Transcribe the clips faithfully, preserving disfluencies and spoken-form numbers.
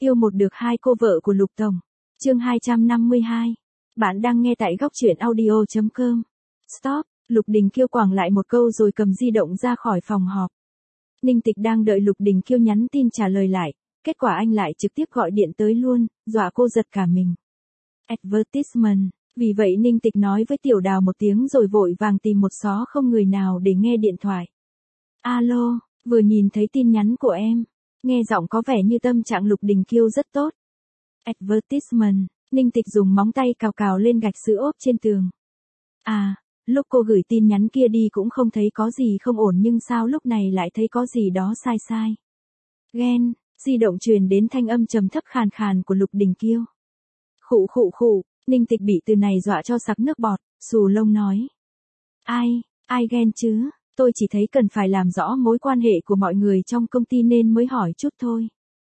Yêu một được hai cô vợ của Lục Tổng. Chương hai trăm năm mươi hai. Bạn đang nghe tại góc truyện audio chấm com. Stop, Lục Đình Kiêu quẳng lại một câu rồi cầm di động ra khỏi phòng họp. Ninh Tịch đang đợi Lục Đình Kiêu nhắn tin trả lời lại, kết quả anh lại trực tiếp gọi điện tới luôn, dọa cô giật cả mình. Advertisement, vì vậy Ninh Tịch nói với Tiểu Đào một tiếng rồi vội vàng tìm một xó không người nào để nghe điện thoại. Alo, vừa nhìn thấy tin nhắn của em. Nghe giọng có vẻ như tâm trạng Lục Đình Kiêu rất tốt. Advertisement, Ninh Tịch dùng móng tay cào cào lên gạch sữa ốp trên tường. À, lúc cô gửi tin nhắn kia đi cũng không thấy có gì không ổn nhưng sao lúc này lại thấy có gì đó sai sai. Ghen, di động truyền đến thanh âm trầm thấp khàn khàn của Lục Đình Kiêu. Khụ khụ khụ, Ninh Tịch bị từ này dọa cho sặc nước bọt, xù lông nói. Ai, ai ghen chứ? Tôi chỉ thấy cần phải làm rõ mối quan hệ của mọi người trong công ty nên mới hỏi chút thôi.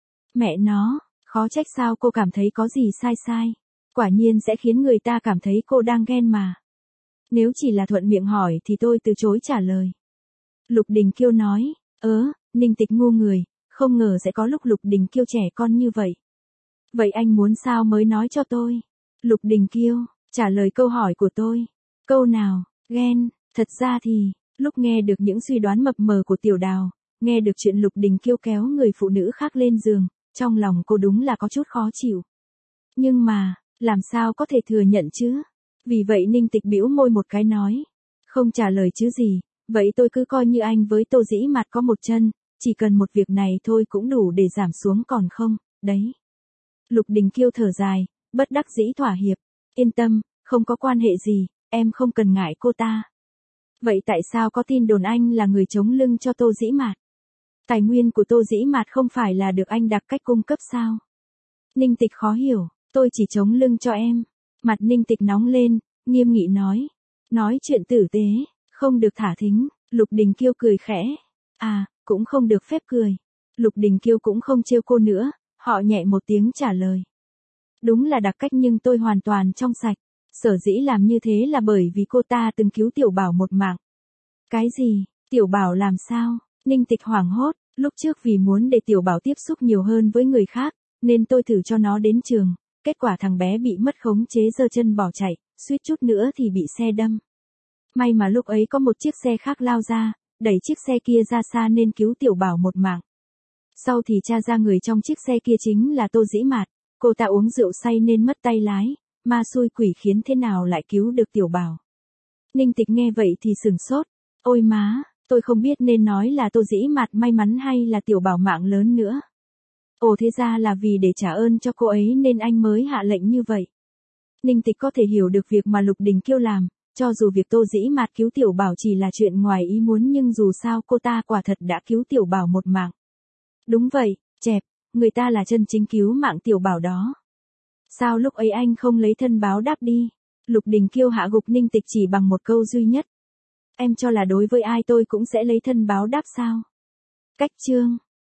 Mẹ nó, khó trách sao cô cảm thấy có gì sai sai. Quả nhiên sẽ khiến người ta cảm thấy cô đang ghen mà. Nếu chỉ là thuận miệng hỏi thì tôi từ chối trả lời. Lục Đình Kiêu nói, ớ, Ninh Tịch ngu người, không ngờ sẽ có lúc Lục Đình Kiêu trẻ con như vậy. Vậy anh muốn sao mới nói cho tôi? Lục Đình Kiêu, trả lời câu hỏi của tôi. Câu nào, ghen, thật ra thì... Lúc nghe được những suy đoán mập mờ của Tiểu Đào, nghe được chuyện Lục Đình Kiêu kéo người phụ nữ khác lên giường, trong lòng cô đúng là có chút khó chịu. Nhưng mà, làm sao có thể thừa nhận chứ? Vì vậy Ninh Tịch bĩu môi một cái nói. Không trả lời chứ gì, vậy tôi cứ coi như anh với Tô Dĩ Mạt có một chân, chỉ cần một việc này thôi cũng đủ để giảm xuống còn không, đấy. Lục Đình Kiêu thở dài, bất đắc dĩ thỏa hiệp. Yên tâm, không có quan hệ gì, em không cần ngại cô ta. Vậy tại sao có tin đồn anh là người chống lưng cho Tô Dĩ Mạt? Tài nguyên của Tô Dĩ Mạt không phải là được anh đặc cách cung cấp sao? Ninh Tịch khó hiểu, tôi chỉ chống lưng cho em. Mặt Ninh Tịch nóng lên, nghiêm nghị nói. Nói chuyện tử tế, không được thả thính. Lục Đình Kiêu cười khẽ. À, cũng không được phép cười. Lục Đình Kiêu cũng không trêu cô nữa, họ nhẹ một tiếng trả lời. Đúng là đặc cách nhưng tôi hoàn toàn trong sạch. Sở dĩ làm như thế là bởi vì cô ta từng cứu Tiểu Bảo một mạng. Cái gì? Tiểu Bảo làm sao? Ninh Tịch hoảng hốt, lúc trước vì muốn để Tiểu Bảo tiếp xúc nhiều hơn với người khác, nên tôi thử cho nó đến trường, kết quả thằng bé bị mất khống chế giơ chân bỏ chạy, suýt chút nữa thì bị xe đâm. May mà lúc ấy có một chiếc xe khác lao ra, đẩy chiếc xe kia ra xa nên cứu Tiểu Bảo một mạng. Sau thì tra ra người trong chiếc xe kia chính là Tô Dĩ Mạt, cô ta uống rượu say nên mất tay lái. Ma xui quỷ khiến thế nào lại cứu được Tiểu Bảo. Ninh Tịch nghe vậy thì sửng sốt. Ôi má, tôi không biết nên nói là Tô Dĩ Mạt may mắn hay là Tiểu Bảo mạng lớn nữa. Ồ thế ra là vì để trả ơn cho cô ấy nên anh mới hạ lệnh như vậy. Ninh Tịch có thể hiểu được việc mà Lục Đình Kiêu làm, cho dù việc Tô Dĩ Mạt cứu Tiểu Bảo chỉ là chuyện ngoài ý muốn nhưng dù sao cô ta quả thật đã cứu Tiểu Bảo một mạng. Đúng vậy, chẹp, người ta là chân chính cứu mạng Tiểu Bảo đó. Sao lúc ấy anh không lấy thân báo đáp đi? Lục Đình Kiêu hạ gục Ninh Tịch chỉ bằng một câu duy nhất. Em cho là đối với ai tôi cũng sẽ lấy thân báo đáp sao? Cách chương.